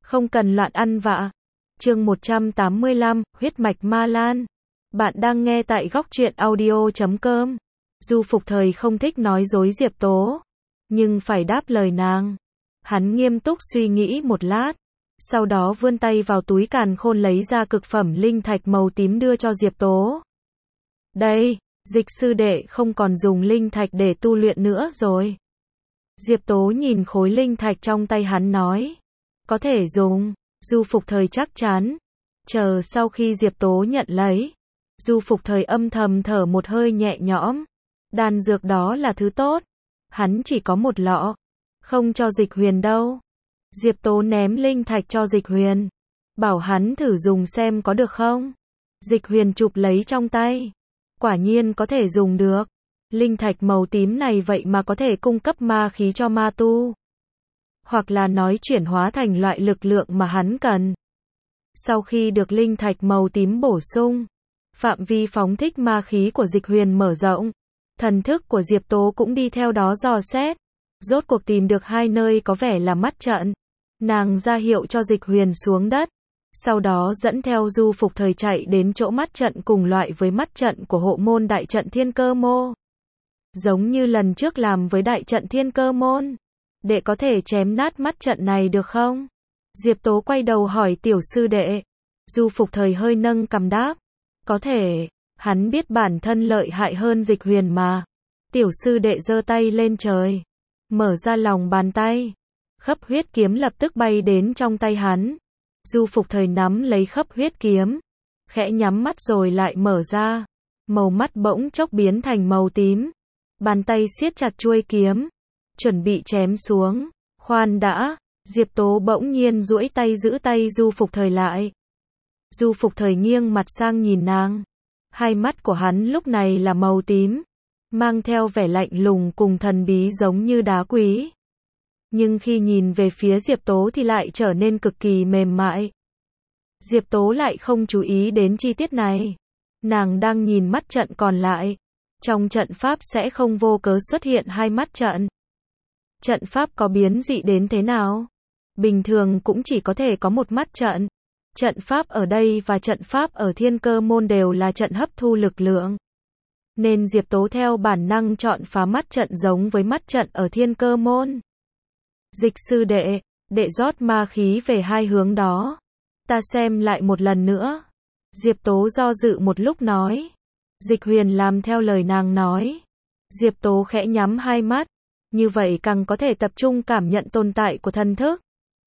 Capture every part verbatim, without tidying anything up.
Không cần loạn ăn vạ. Chương một trăm tám mươi lăm, huyết mạch ma lan. Bạn đang nghe tại góc truyện audio chấm com. Du Phục Thời không thích nói dối Diệp Tố, nhưng phải đáp lời nàng. Hắn nghiêm túc suy nghĩ một lát, sau đó vươn tay vào túi càn khôn lấy ra cực phẩm linh thạch màu tím đưa cho Diệp Tố. Đây, Dịch sư đệ không còn dùng linh thạch để tu luyện nữa rồi. Diệp Tố nhìn khối linh thạch trong tay hắn nói. Có thể dùng. Du Phục Thời chắc chắn. Chờ sau khi Diệp Tố nhận lấy, Du Phục Thời âm thầm thở một hơi nhẹ nhõm. Đan dược đó là thứ tốt. Hắn chỉ có một lọ. Không cho Dịch Huyền đâu. Diệp Tố ném linh thạch cho Dịch Huyền. Bảo hắn thử dùng xem có được không. Dịch Huyền chụp lấy trong tay. Quả nhiên có thể dùng được. Linh thạch màu tím này vậy mà có thể cung cấp ma khí cho ma tu. Hoặc là nói chuyển hóa thành loại lực lượng mà hắn cần. Sau khi được linh thạch màu tím bổ sung, phạm vi phóng thích ma khí của Dịch Huyền mở rộng. Thần thức của Diệp Tố cũng đi theo đó dò xét. Rốt cuộc tìm được hai nơi có vẻ là mắt trận. Nàng ra hiệu cho Dịch Huyền xuống đất. Sau đó dẫn theo Du Phục Thời chạy đến chỗ mắt trận cùng loại với mắt trận của hộ môn đại trận Thiên Cơ Môn. Giống như lần trước làm với đại trận Thiên Cơ Môn. Đệ có thể chém nát mắt trận này được không? Diệp Tố quay đầu hỏi tiểu sư đệ. Du Phục Thời hơi nâng cằm đáp. Có thể, hắn biết bản thân lợi hại hơn Dịch Huyền mà. Tiểu sư đệ giơ tay lên trời. Mở ra lòng bàn tay. Khấp huyết kiếm lập tức bay đến trong tay hắn. Du Phục Thời nắm lấy khấp huyết kiếm. Khẽ nhắm mắt rồi lại mở ra. Màu mắt bỗng chốc biến thành màu tím. Bàn tay siết chặt chuôi kiếm. Chuẩn bị chém xuống. Khoan đã. Diệp Tố bỗng nhiên duỗi tay giữ tay Du Phục Thời lại. Du Phục Thời nghiêng mặt sang nhìn nàng. Hai mắt của hắn lúc này là màu tím. Mang theo vẻ lạnh lùng cùng thần bí giống như đá quý. Nhưng khi nhìn về phía Diệp Tố thì lại trở nên cực kỳ mềm mại. Diệp Tố lại không chú ý đến chi tiết này. Nàng đang nhìn mắt trận còn lại. Trong trận pháp sẽ không vô cớ xuất hiện hai mắt trận. Trận pháp có biến dị đến thế nào? Bình thường cũng chỉ có thể có một mắt trận. Trận pháp ở đây và trận pháp ở Thiên Cơ Môn đều là trận hấp thu lực lượng. Nên Diệp Tố theo bản năng chọn phá mắt trận giống với mắt trận ở Thiên Cơ Môn. Dịch sư đệ, đệ rót ma khí về hai hướng đó. Ta xem lại một lần nữa. Diệp Tố do dự một lúc nói. Dịch Huyền làm theo lời nàng nói. Diệp Tố khẽ nhắm hai mắt. Như vậy càng có thể tập trung cảm nhận tồn tại của thần thức.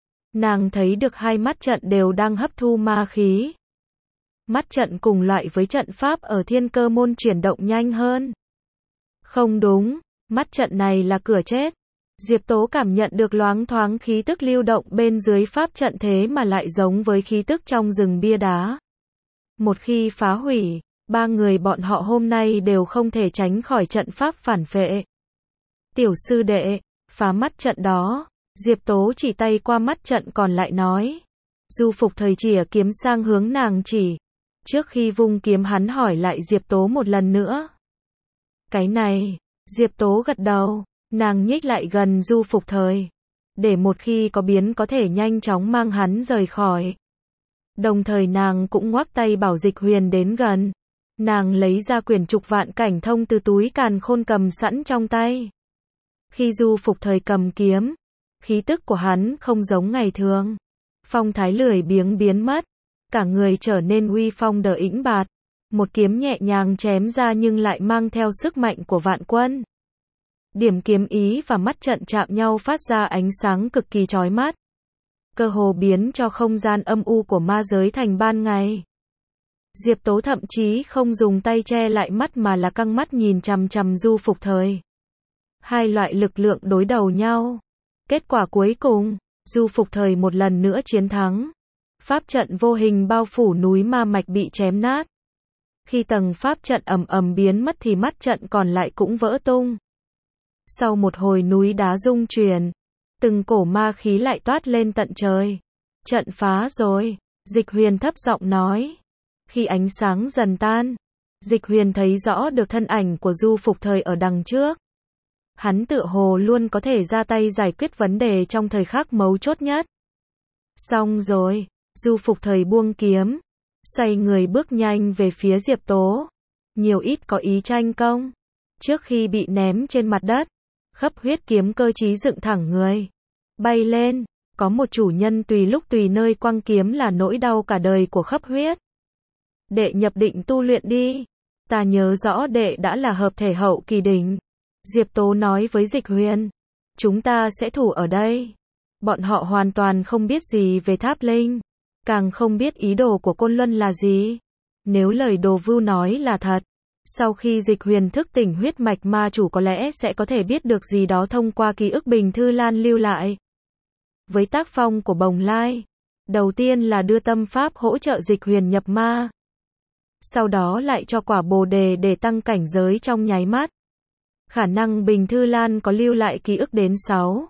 Nàng thấy được hai mắt trận đều đang hấp thu ma khí. Mắt trận cùng loại với trận pháp ở Thiên Cơ Môn chuyển động nhanh hơn. Không đúng, mắt trận này là cửa chết. Diệp Tố cảm nhận được loáng thoáng khí tức lưu động bên dưới pháp trận thế mà lại giống với khí tức trong rừng bia đá. Một khi phá hủy, ba người bọn họ hôm nay đều không thể tránh khỏi trận pháp phản phệ. Tiểu sư đệ, phá mắt trận đó. Diệp Tố chỉ tay qua mắt trận còn lại nói. Du Phục Thời chìa kiếm sang hướng nàng chỉ. Trước khi vung kiếm hắn hỏi lại Diệp Tố một lần nữa. Cái này, Diệp Tố gật đầu. Nàng nhích lại gần Du Phục Thời. Để một khi có biến có thể nhanh chóng mang hắn rời khỏi. Đồng thời nàng cũng ngoắc tay bảo Dịch Huyền đến gần. Nàng lấy ra quyển trục vạn cảnh thông từ túi càn khôn cầm sẵn trong tay. Khi Du Phục Thời cầm kiếm, khí tức của hắn không giống ngày thường. Phong thái lười biếng biến mất. Cả người trở nên uy phong đờ ĩnh bạt. Một kiếm nhẹ nhàng chém ra nhưng lại mang theo sức mạnh của vạn quân. Điểm kiếm ý và mắt trận chạm nhau phát ra ánh sáng cực kỳ chói mắt. Cơ hồ biến cho không gian âm u của ma giới thành ban ngày. Diệp Tố thậm chí không dùng tay che lại mắt mà là căng mắt nhìn chằm chằm Du Phục Thời. Hai loại lực lượng đối đầu nhau. Kết quả cuối cùng, Du Phục Thời một lần nữa chiến thắng. Pháp trận vô hình bao phủ núi ma mạch bị chém nát. Khi tầng pháp trận ầm ầm biến mất thì mắt trận còn lại cũng vỡ tung. Sau một hồi núi đá rung chuyển, từng cổ ma khí lại toát lên tận trời. Trận phá rồi, Dịch Huyền thấp giọng nói. Khi ánh sáng dần tan, Dịch Huyền thấy rõ được thân ảnh của Du Phục Thời ở đằng trước. Hắn tựa hồ luôn có thể ra tay giải quyết vấn đề trong thời khắc mấu chốt nhất. Xong rồi, Du Phục Thời buông kiếm, xoay người bước nhanh về phía Diệp Tố. Nhiều ít có ý tranh công. Trước khi bị ném trên mặt đất, Khắp Huyết kiếm cơ trí dựng thẳng người, bay lên. Có một chủ nhân tùy lúc tùy nơi quăng kiếm là nỗi đau cả đời của Khắp Huyết. Đệ nhập định tu luyện đi. Ta nhớ rõ đệ đã là hợp thể hậu kỳ đỉnh. Diệp Tố nói với Dịch Huyền. Chúng ta sẽ thủ ở đây. Bọn họ hoàn toàn không biết gì về Tháp Linh. Càng không biết ý đồ của Côn Luân là gì. Nếu lời Đồ Vưu nói là thật, sau khi Dịch Huyền thức tỉnh huyết mạch ma chủ có lẽ sẽ có thể biết được gì đó thông qua ký ức Bình Thư Lan lưu lại. Với tác phong của Bồng Lai, đầu tiên là đưa tâm pháp hỗ trợ Dịch Huyền nhập ma. Sau đó lại cho quả bồ đề để tăng cảnh giới trong nháy mắt. Khả năng Bình Thư Lan có lưu lại ký ức đến sáu,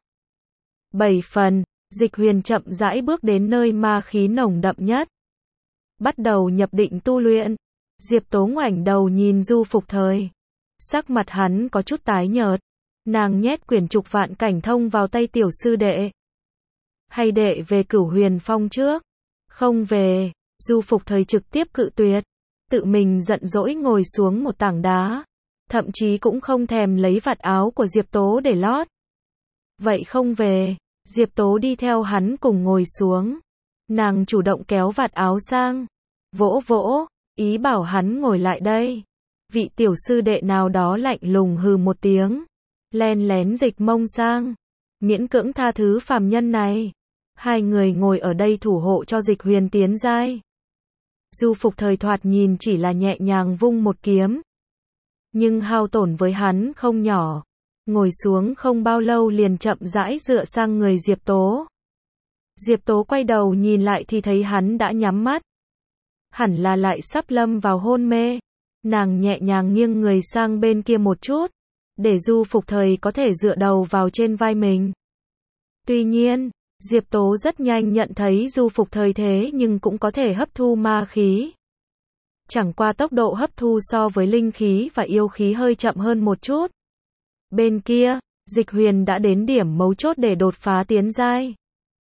bảy phần, Dịch Huyền chậm rãi bước đến nơi ma khí nồng đậm nhất. Bắt đầu nhập định tu luyện. Diệp Tố ngoảnh đầu nhìn Du Phục Thời. Sắc mặt hắn có chút tái nhợt. Nàng nhét quyển trục vạn cảnh thông vào tay tiểu sư đệ. Hay đệ về Cửu Huyền Phong trước? Không về. Du Phục Thời trực tiếp cự tuyệt. Tự mình giận dỗi ngồi xuống một tảng đá. Thậm chí cũng không thèm lấy vạt áo của Diệp Tố để lót. Vậy không về. Diệp Tố đi theo hắn cùng ngồi xuống. Nàng chủ động kéo vạt áo sang. Vỗ vỗ, ý bảo hắn ngồi lại đây. Vị tiểu sư đệ nào đó lạnh lùng hừ một tiếng. Len lén dịch mông sang. Miễn cưỡng tha thứ phàm nhân này. Hai người ngồi ở đây thủ hộ cho Dịch Huyền tiến giai. Du Phục Thời thoạt nhìn chỉ là nhẹ nhàng vung một kiếm. Nhưng hao tổn với hắn không nhỏ. Ngồi xuống không bao lâu liền chậm rãi dựa sang người Diệp Tố. Diệp Tố quay đầu nhìn lại thì thấy hắn đã nhắm mắt. Hẳn là lại sắp lâm vào hôn mê. Nàng nhẹ nhàng nghiêng người sang bên kia một chút, để Du Phục Thời có thể dựa đầu vào trên vai mình. Tuy nhiên, Diệp Tố rất nhanh nhận thấy Du Phục Thời thế nhưng cũng có thể hấp thu ma khí. Chẳng qua tốc độ hấp thu so với linh khí và yêu khí hơi chậm hơn một chút. Bên kia, Dịch Huyền đã đến điểm mấu chốt để đột phá tiến giai.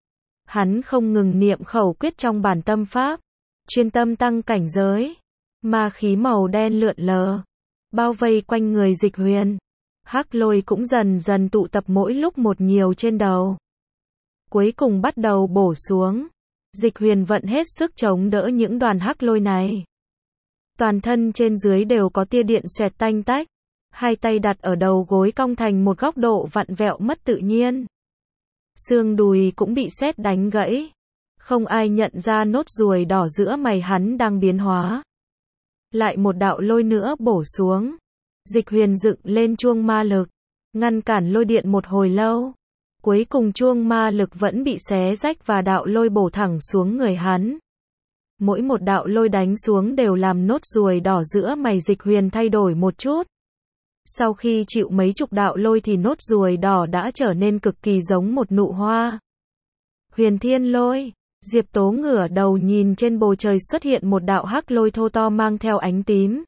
Hắn không ngừng niệm khẩu quyết trong bản tâm pháp, chuyên tâm tăng cảnh giới. Ma khí màu đen lượn lờ, bao vây quanh người Dịch Huyền. Hắc lôi cũng dần dần tụ tập mỗi lúc một nhiều trên đầu. Cuối cùng bắt đầu bổ xuống. Dịch Huyền vận hết sức chống đỡ những đoàn hắc lôi này. Toàn thân trên dưới đều có tia điện xoẹt tanh tách. Hai tay đặt ở đầu gối cong thành một góc độ vặn vẹo mất tự nhiên. Xương đùi cũng bị sét đánh gãy. Không ai nhận ra nốt ruồi đỏ giữa mày hắn đang biến hóa. Lại một đạo lôi nữa bổ xuống. Dịch Huyền dựng lên chuông ma lực, ngăn cản lôi điện một hồi lâu. Cuối cùng chuông ma lực vẫn bị xé rách và đạo lôi bổ thẳng xuống người hắn. Mỗi một đạo lôi đánh xuống đều làm nốt ruồi đỏ giữa mày Dịch Huyền thay đổi một chút. Sau khi chịu mấy chục đạo lôi thì nốt ruồi đỏ đã trở nên cực kỳ giống một nụ hoa. Huyền Thiên Lôi. Diệp Tố ngửa đầu nhìn trên bầu trời xuất hiện một đạo hắc lôi thô to mang theo ánh tím.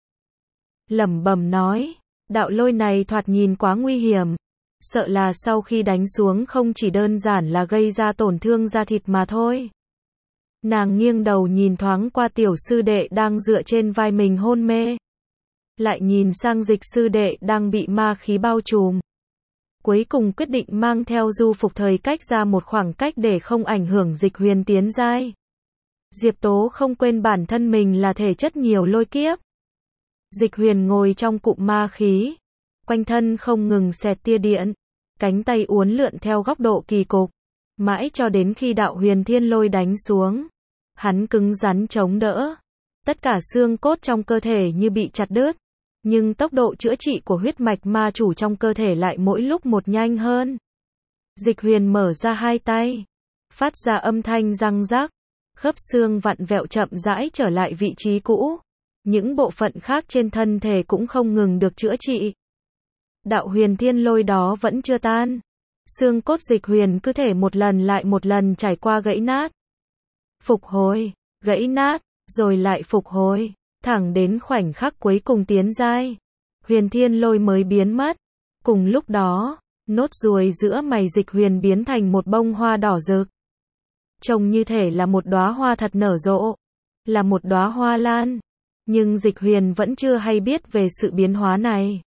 Lẩm bẩm nói, đạo lôi này thoạt nhìn quá nguy hiểm. Sợ là sau khi đánh xuống không chỉ đơn giản là gây ra tổn thương da thịt mà thôi. Nàng nghiêng đầu nhìn thoáng qua tiểu sư đệ đang dựa trên vai mình hôn mê. Lại nhìn sang Dịch sư đệ đang bị ma khí bao trùm. Cuối cùng quyết định mang theo Du Phục Thời cách ra một khoảng cách để không ảnh hưởng Dịch Huyền tiến giai. Diệp Tố không quên bản thân mình là thể chất nhiều lôi kiếp. Dịch Huyền ngồi trong cụm ma khí, quanh thân không ngừng xẹt tia điện, cánh tay uốn lượn theo góc độ kỳ cục, mãi cho đến khi đạo Huyền Thiên Lôi đánh xuống, hắn cứng rắn chống đỡ. Tất cả xương cốt trong cơ thể như bị chặt đứt, nhưng tốc độ chữa trị của huyết mạch ma chủ trong cơ thể lại mỗi lúc một nhanh hơn. Dịch Huyền mở ra hai tay, phát ra âm thanh răng rắc, khớp xương vặn vẹo chậm rãi trở lại vị trí cũ. Những bộ phận khác trên thân thể cũng không ngừng được chữa trị. Đạo Huyền Thiên Lôi đó vẫn chưa tan. Xương cốt Dịch Huyền cứ thể một lần lại một lần trải qua gãy nát. Phục hồi, gãy nát, rồi lại phục hồi. Thẳng đến khoảnh khắc cuối cùng tiến giai, Huyền Thiên Lôi mới biến mất. Cùng lúc đó, nốt ruồi giữa mày Dịch Huyền biến thành một bông hoa đỏ rực. trông như thể là một đóa hoa thật nở rộ, là một đóa hoa lan. Nhưng Dịch Huyền vẫn chưa hay biết về sự biến hóa này.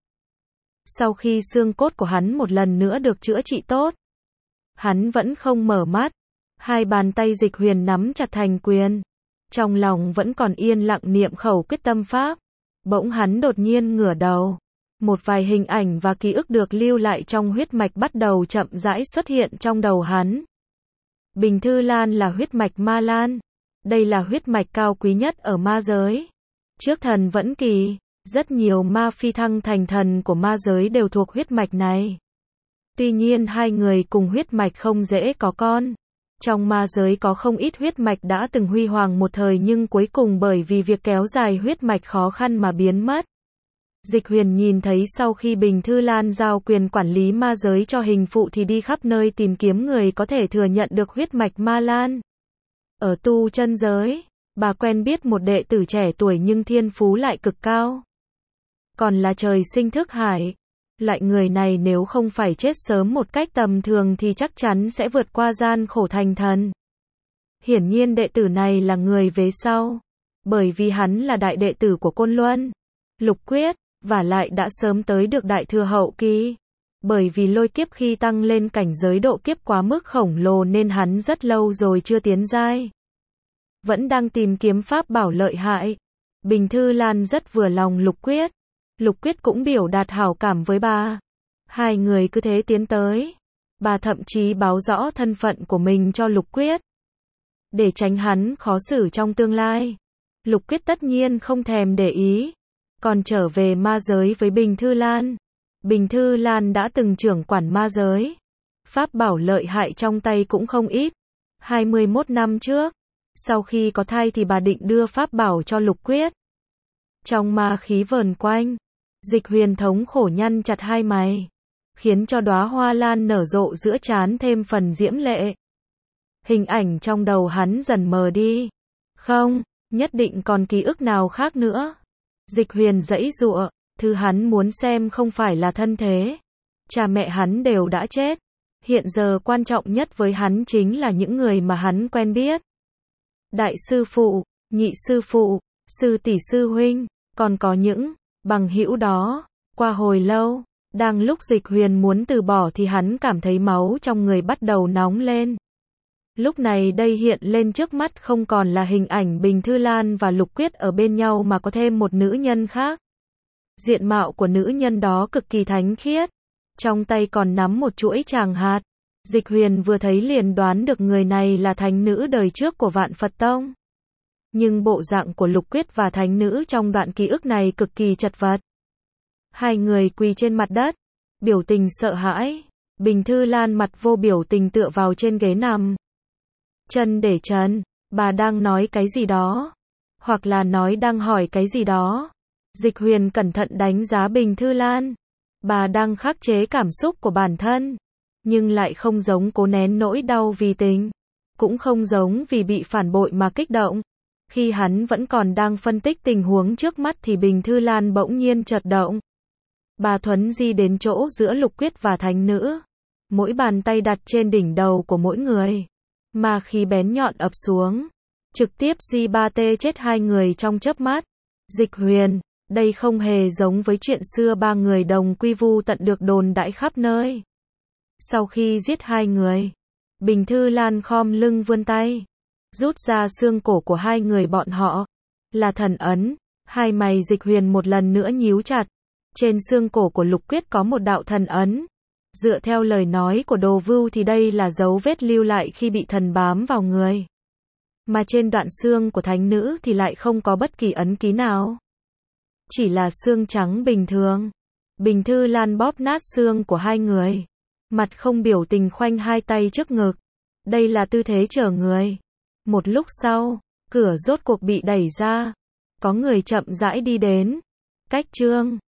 Sau khi xương cốt của hắn một lần nữa được chữa trị tốt, hắn vẫn không mở mắt. Hai bàn tay Dịch Huyền nắm chặt thành quyền. Trong lòng vẫn còn yên lặng niệm khẩu quyết tâm pháp. Bỗng hắn đột nhiên ngửa đầu. Một vài hình ảnh và ký ức được lưu lại trong huyết mạch bắt đầu chậm rãi xuất hiện trong đầu hắn. Bình Thư Lan là huyết mạch ma lan. Đây là huyết mạch cao quý nhất ở ma giới. Trước thần vẫn kỳ, rất nhiều ma phi thăng thành thần của ma giới đều thuộc huyết mạch này. Tuy nhiên hai người cùng huyết mạch không dễ có con. Trong ma giới có không ít huyết mạch đã từng huy hoàng một thời nhưng cuối cùng bởi vì việc kéo dài huyết mạch khó khăn mà biến mất. Dịch Huyền nhìn thấy sau khi Bình Thư Lan giao quyền quản lý ma giới cho hình phụ thì đi khắp nơi tìm kiếm người có thể thừa nhận được huyết mạch ma lan. Ở tu chân giới, bà quen biết một đệ tử trẻ tuổi nhưng thiên phú lại cực cao. Còn là trời sinh thức hải. Loại người này nếu không phải chết sớm một cách tầm thường thì chắc chắn sẽ vượt qua gian khổ thành thần. Hiển nhiên đệ tử này là người vế sau. Bởi vì hắn là đại đệ tử của Côn Luân, Lục Quyết, và lại đã sớm tới được đại thừa hậu kỳ. Bởi vì lôi kiếp khi tăng lên cảnh giới độ kiếp quá mức khổng lồ nên hắn rất lâu rồi chưa tiến giai. Vẫn đang tìm kiếm pháp bảo lợi hại. Bình Thư Lan rất vừa lòng Lục Quyết. Lục Quyết cũng biểu đạt hảo cảm với bà. Hai người cứ thế tiến tới. Bà thậm chí báo rõ thân phận của mình cho Lục Quyết. Để tránh hắn khó xử trong tương lai. Lục Quyết tất nhiên không thèm để ý. Còn trở về ma giới với Bình Thư Lan. Bình Thư Lan đã từng trưởng quản ma giới. Pháp bảo lợi hại trong tay cũng không ít. hai mươi mốt năm trước. Sau khi có thai thì bà định đưa pháp bảo cho Lục Quyết. Trong ma khí vờn quanh, Dịch Huyền thống khổ nhăn chặt hai mày, khiến cho đóa hoa lan nở rộ giữa trán thêm phần diễm lệ. Hình ảnh trong đầu hắn dần mờ đi. Không, nhất định còn ký ức nào khác nữa. Dịch Huyền giãy giụa, thứ hắn muốn xem không phải là thân thế. Cha mẹ hắn đều đã chết. Hiện giờ quan trọng nhất với hắn chính là những người mà hắn quen biết. Đại sư phụ, nhị sư phụ, sư tỷ sư huynh, còn có những bằng hữu đó. Qua hồi lâu, đang lúc Dịch Huyền muốn từ bỏ thì hắn cảm thấy máu trong người bắt đầu nóng lên. Lúc này đây hiện lên trước mắt không còn là hình ảnh Bình Thư Lan và Lục Quyết ở bên nhau mà có thêm một nữ nhân khác. Diện mạo của nữ nhân đó cực kỳ thánh khiết. Trong tay còn nắm một chuỗi tràng hạt. Dịch Huyền vừa thấy liền đoán được người này là thánh nữ đời trước của Vạn Phật Tông. Nhưng bộ dạng của Lục Quyết và thánh nữ trong đoạn ký ức này cực kỳ chật vật. Hai người quỳ trên mặt đất, biểu tình sợ hãi. Bình Thư Lan mặt vô biểu tình tựa vào trên ghế nằm. Chân để trần, bà đang nói cái gì đó. Hoặc là nói đang hỏi cái gì đó. Dịch Huyền cẩn thận đánh giá Bình Thư Lan. Bà đang khắc chế cảm xúc của bản thân. Nhưng lại không giống cố nén nỗi đau vì tình. Cũng không giống vì bị phản bội mà kích động. Khi hắn vẫn còn đang phân tích tình huống trước mắt thì Bình Thư Lan bỗng nhiên chợt động. Bà thuấn di đến chỗ giữa Lục Quyết và thánh nữ. Mỗi bàn tay đặt trên đỉnh đầu của mỗi người. Mà khí bén nhọn ập xuống. Trực tiếp di ba tê chết hai người trong chớp mắt. Dịch Huyền, đây không hề giống với chuyện xưa ba người đồng quy vu tận được đồn đãi khắp nơi. Sau khi giết hai người, Bình Thư Lan khom lưng vươn tay, rút ra xương cổ của hai người bọn họ. Là thần ấn. Hai mày Dịch Huyền một lần nữa nhíu chặt. Trên xương cổ của Lục Quyết có một đạo thần ấn. Dựa theo lời nói của Đồ Vưu thì đây là dấu vết lưu lại khi bị thần bám vào người. Mà trên đoạn xương của thánh nữ thì lại không có bất kỳ ấn ký nào. Chỉ là xương trắng bình thường. Bình Thư Lan bóp nát xương của hai người. Mặt không biểu tình khoanh hai tay trước ngực. Đây là tư thế chờ người. Một lúc sau, cửa rốt cuộc bị đẩy ra. Có người chậm rãi đi đến. Cách chương